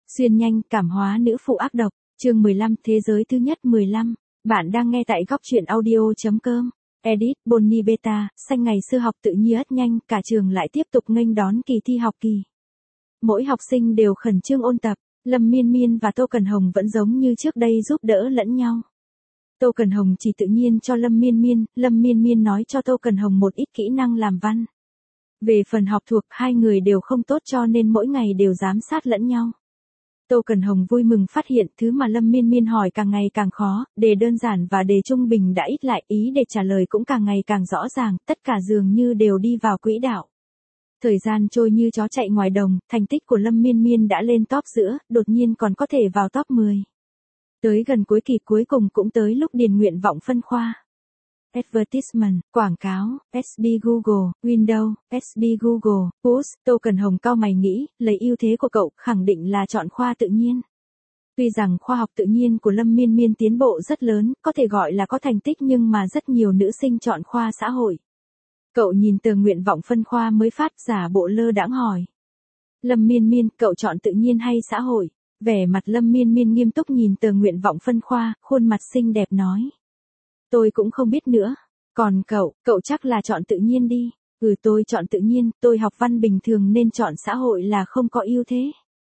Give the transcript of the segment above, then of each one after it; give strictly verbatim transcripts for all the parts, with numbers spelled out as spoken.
Xuyên nhanh, cảm hóa nữ phụ ác độc, chương mười lăm, thế giới thứ nhất mười lăm. Bạn đang nghe tại góc truyện audio.com. Edit, Bonnie Beta, xanh ngày xưa học tự nhiên rất nhanh, cả trường lại tiếp tục nghênh đón kỳ thi học kỳ. Mỗi học sinh đều khẩn trương ôn tập, Lâm Miên Miên và Tô Cần Hồng vẫn giống như trước đây giúp đỡ lẫn nhau. Tô Cần Hồng chỉ tự nhiên cho Lâm Miên Miên, Lâm Miên Miên nói cho Tô Cần Hồng một ít kỹ năng làm văn. Về phần học thuộc, hai người đều không tốt cho nên mỗi ngày đều giám sát lẫn nhau. Tô Cần Hồng vui mừng phát hiện thứ mà Lâm Miên Miên hỏi càng ngày càng khó, đề đơn giản và đề trung bình đã ít lại, ý để trả lời cũng càng ngày càng rõ ràng, tất cả dường như đều đi vào quỹ đạo. Thời gian trôi như chó chạy ngoài đồng, thành tích của Lâm Miên Miên đã lên top giữa, đột nhiên còn có thể vào top mười. Tới gần cuối kỳ cuối cùng cũng tới lúc điền nguyện vọng phân khoa. Advertisement, quảng cáo, ét bê Google, Windows, ét bê Google, Push, Tô Cần Hồng cau mày nghĩ, lấy ưu thế của cậu, khẳng định là chọn khoa tự nhiên. Tuy rằng khoa học tự nhiên của Lâm Miên Miên tiến bộ rất lớn, có thể gọi là có thành tích nhưng mà rất nhiều nữ sinh chọn khoa xã hội. Cậu nhìn tờ nguyện vọng phân khoa mới phát, giả bộ lơ đãng hỏi. Lâm Miên Miên, cậu chọn tự nhiên hay xã hội? Vẻ mặt Lâm Miên Miên nghiêm túc nhìn tờ nguyện vọng phân khoa, khuôn mặt xinh đẹp nói. Tôi cũng không biết nữa. Còn cậu, cậu chắc là chọn tự nhiên đi. Ừ, tôi chọn tự nhiên, tôi học văn bình thường nên chọn xã hội là không có ưu thế.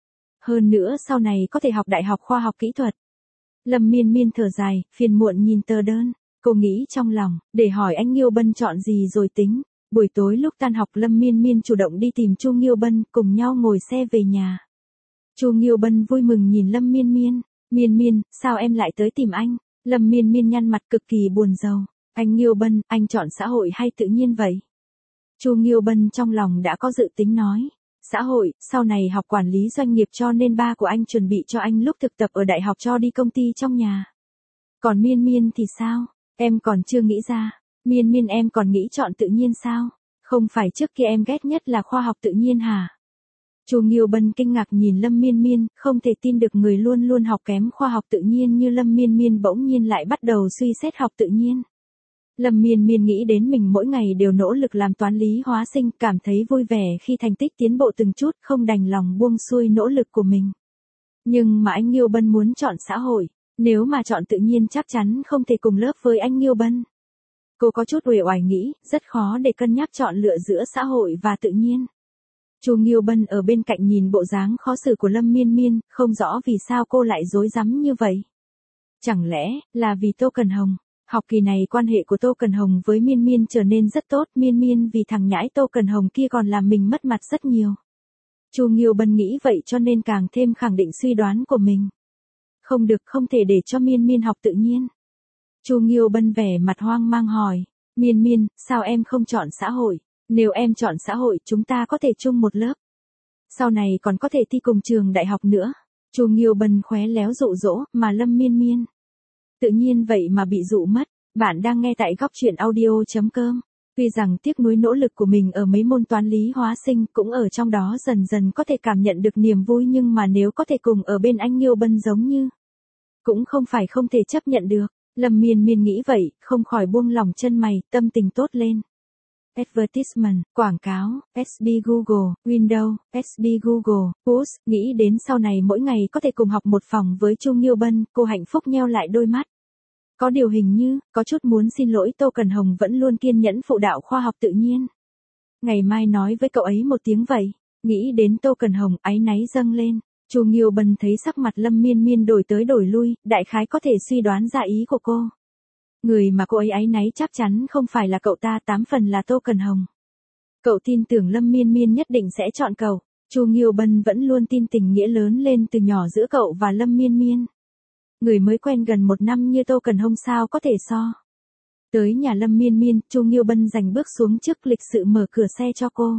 Hơn nữa sau này có thể học đại học khoa học kỹ thuật. Lâm Miên Miên thở dài, phiền muộn nhìn tờ đơn. Cô nghĩ trong lòng, để hỏi anh Nghiêu Bân chọn gì rồi tính. Buổi tối lúc tan học Lâm Miên Miên chủ động đi tìm Chu Nghiêu Bân, cùng nhau ngồi xe về nhà. Chu Nghiêu Bân vui mừng nhìn Lâm Miên Miên. Miên Miên, sao em lại tới tìm anh? Lâm Miên Miên nhăn mặt cực kỳ buồn rầu. Anh Nghiêu Bân, anh chọn xã hội hay tự nhiên vậy? Chu Nghiêu Bân trong lòng đã có dự tính nói. Xã hội, sau này học quản lý doanh nghiệp cho nên ba của anh chuẩn bị cho anh lúc thực tập ở đại học cho đi công ty trong nhà. Còn Miên Miên thì sao? Em còn chưa nghĩ ra. Miên Miên em còn nghĩ chọn tự nhiên sao? Không phải trước kia em ghét nhất là khoa học tự nhiên hả? Chu Nghiêu Bân kinh ngạc nhìn Lâm Miên Miên, không thể tin được người luôn luôn học kém khoa học tự nhiên như Lâm Miên Miên bỗng nhiên lại bắt đầu suy xét học tự nhiên. Lâm Miên Miên nghĩ đến mình mỗi ngày đều nỗ lực làm toán lý hóa sinh, cảm thấy vui vẻ khi thành tích tiến bộ từng chút, không đành lòng buông xuôi nỗ lực của mình. Nhưng mà anh Nghiêu Bân muốn chọn xã hội, nếu mà chọn tự nhiên chắc chắn không thể cùng lớp với anh Nghiêu Bân. Cô có chút uể oải nghĩ, rất khó để cân nhắc chọn lựa giữa xã hội và tự nhiên. Chu Nghiêu Bân ở bên cạnh nhìn bộ dáng khó xử của Lâm Miên Miên, không rõ vì sao cô lại rối rắm như vậy. Chẳng lẽ là vì Tô Cần Hồng? Học kỳ này quan hệ của Tô Cần Hồng với Miên Miên trở nên rất tốt, Miên Miên vì thằng nhãi Tô Cần Hồng kia còn làm mình mất mặt rất nhiều. Chu Nghiêu Bân nghĩ vậy cho nên càng thêm khẳng định suy đoán của mình. Không được, không thể để cho Miên Miên học tự nhiên. Chu Nghiêu Bân vẻ mặt hoang mang hỏi, Miên Miên, sao em không chọn xã hội? Nếu em chọn xã hội chúng ta có thể chung một lớp. Sau này còn có thể thi cùng trường đại học nữa. Chu Nghiêu Bân khóe léo dụ dỗ, mà Lâm Miên Miên. Tự nhiên vậy mà bị dụ mất. Bạn đang nghe tại góc truyện audio.com. Tuy rằng tiếc nuối nỗ lực của mình ở mấy môn toán lý hóa sinh cũng ở trong đó dần dần có thể cảm nhận được niềm vui, nhưng mà nếu có thể cùng ở bên anh Nghiêu Bân giống như. Cũng không phải không thể chấp nhận được. Lâm Miên Miên nghĩ vậy, không khỏi buông lỏng chân mày, tâm tình tốt lên. Advertisement, quảng cáo, ét bê Google, Windows, ét bê Google, Push, nghĩ đến sau này mỗi ngày có thể cùng học một phòng với Chu Nghiêu Bân, cô hạnh phúc nheo lại đôi mắt. Có điều hình như, có chút muốn xin lỗi Tô Cần Hồng vẫn luôn kiên nhẫn phụ đạo khoa học tự nhiên. Ngày mai nói với cậu ấy một tiếng vậy, nghĩ đến Tô Cần Hồng áy náy dâng lên. Chu Nghiêu Bân thấy sắc mặt Lâm Miên Miên đổi tới đổi lui, đại khái có thể suy đoán ra ý của cô. Người mà cô ấy áy náy chắc chắn không phải là cậu ta, tám phần là Tô Cần Hồng. Cậu tin tưởng Lâm Miên Miên nhất định sẽ chọn cậu. Chu Nghiêu Bân vẫn luôn tin tình nghĩa lớn lên từ nhỏ giữa cậu và Lâm Miên Miên. Người mới quen gần một năm như Tô Cần Hồng sao có thể so. Tới nhà Lâm Miên Miên, Chu Nghiêu Bân dành bước xuống trước lịch sự mở cửa xe cho cô.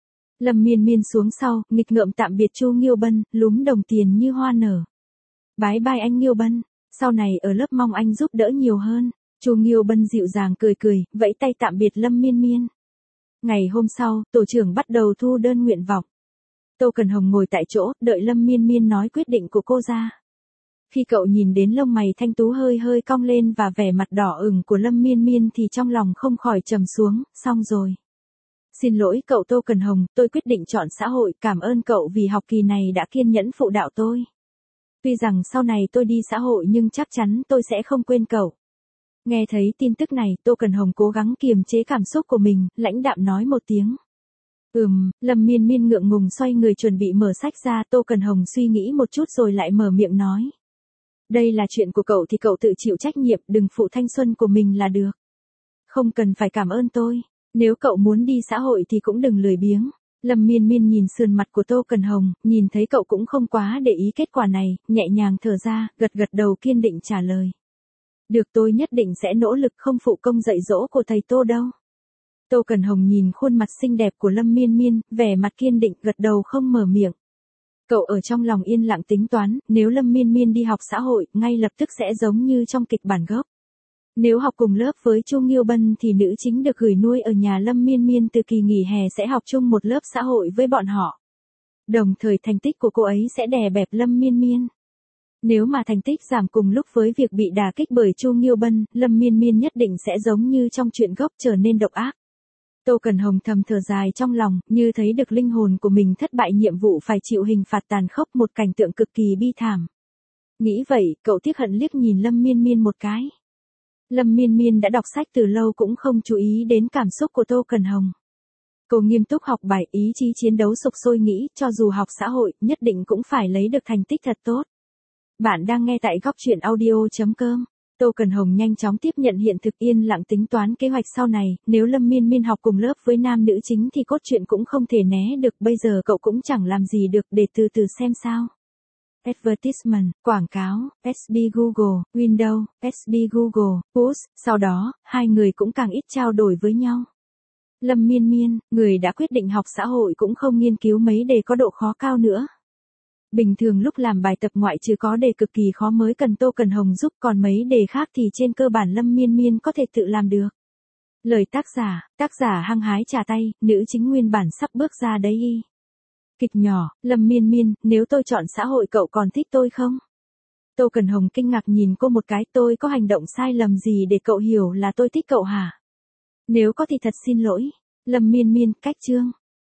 Lâm Miên Miên xuống sau, nghịch ngợm tạm biệt Chu Nghiêu Bân, lúm đồng tiền như hoa nở. Bái bai anh Nghiêu Bân, sau này ở lớp mong anh giúp đỡ nhiều hơn. Chu Nghiêu Bân dịu dàng cười cười, vẫy tay tạm biệt Lâm Miên Miên. Ngày hôm sau, tổ trưởng bắt đầu thu đơn nguyện vọng. Tô Cần Hồng ngồi tại chỗ, đợi Lâm Miên Miên nói quyết định của cô ra. Khi cậu nhìn đến lông mày thanh tú hơi hơi cong lên và vẻ mặt đỏ ửng của Lâm Miên Miên thì trong lòng không khỏi trầm xuống, xong rồi. Xin lỗi cậu Tô Cần Hồng, tôi quyết định chọn xã hội, cảm ơn cậu vì học kỳ này đã kiên nhẫn phụ đạo tôi. Tuy rằng sau này tôi đi xã hội nhưng chắc chắn tôi sẽ không quên cậu. Nghe thấy tin tức này, Tô Cần Hồng cố gắng kiềm chế cảm xúc của mình, lãnh đạm nói một tiếng. Ừm, Lâm Miên Miên ngượng ngùng xoay người chuẩn bị mở sách ra, Tô Cần Hồng suy nghĩ một chút rồi lại mở miệng nói. Đây là chuyện của cậu thì cậu tự chịu trách nhiệm, đừng phụ thanh xuân của mình là được. Không cần phải cảm ơn tôi, nếu cậu muốn đi xã hội thì cũng đừng lười biếng. Lâm Miên Miên nhìn sườn mặt của Tô Cần Hồng, nhìn thấy cậu cũng không quá để ý kết quả này, nhẹ nhàng thở ra, gật gật đầu kiên định trả lời. Được, tôi nhất định sẽ nỗ lực không phụ công dạy dỗ của thầy Tô đâu. Tô Cần Hồng nhìn khuôn mặt xinh đẹp của Lâm Miên Miên, vẻ mặt kiên định, gật đầu không mở miệng. Cậu ở trong lòng yên lặng tính toán, nếu Lâm Miên Miên đi học xã hội, ngay lập tức sẽ giống như trong kịch bản gốc. Nếu học cùng lớp với Chu Nghiêu Bân thì nữ chính được gửi nuôi ở nhà Lâm Miên Miên từ kỳ nghỉ hè sẽ học chung một lớp xã hội với bọn họ. Đồng thời thành tích của cô ấy sẽ đè bẹp Lâm Miên Miên. Nếu mà thành tích giảm cùng lúc với việc bị đả kích bởi Chu Nghiêu Bân, Lâm Miên Miên nhất định sẽ giống như trong truyện gốc trở nên độc ác. Tô Cần Hồng thầm thở dài trong lòng, như thấy được linh hồn của mình thất bại nhiệm vụ phải chịu hình phạt tàn khốc, một cảnh tượng cực kỳ bi thảm. Nghĩ vậy, cậu tiếc hận liếc nhìn Lâm Miên Miên một cái. Lâm Miên Miên đã đọc sách từ lâu cũng không chú ý đến cảm xúc của Tô Cần Hồng. Cô nghiêm túc học bài, ý chí chiến đấu sục sôi nghĩ, cho dù học xã hội, nhất định cũng phải lấy được thành tích thật tốt. Bạn đang nghe tại góc truyện audio chấm com. Tô Cần Hồng nhanh chóng tiếp nhận hiện thực, yên lặng tính toán kế hoạch sau này, nếu Lâm Miên Miên học cùng lớp với nam nữ chính thì cốt truyện cũng không thể né được, bây giờ cậu cũng chẳng làm gì được, để từ từ xem sao. Advertisement, quảng cáo, ét bê Google, Windows, ét bê Google, Push, sau đó, hai người cũng càng ít trao đổi với nhau. Lâm Miên Miên, người đã quyết định học xã hội cũng không nghiên cứu mấy đề có độ khó cao nữa. Bình thường lúc làm bài tập ngoại trừ có đề cực kỳ khó mới cần Tô Cần Hồng giúp, còn mấy đề khác thì trên cơ bản Lâm Miên Miên có thể tự làm được. Lời tác giả, tác giả hăng hái trả tay, nữ chính nguyên bản sắp bước ra đấy y. Kịch nhỏ, Lâm Miên Miên, nếu tôi chọn xã hội cậu còn thích tôi không? Tô Cần Hồng kinh ngạc nhìn cô một cái, tôi có hành động sai lầm gì để cậu hiểu là tôi thích cậu hả? Nếu có thì thật xin lỗi. Lâm Miên Miên, cách chương.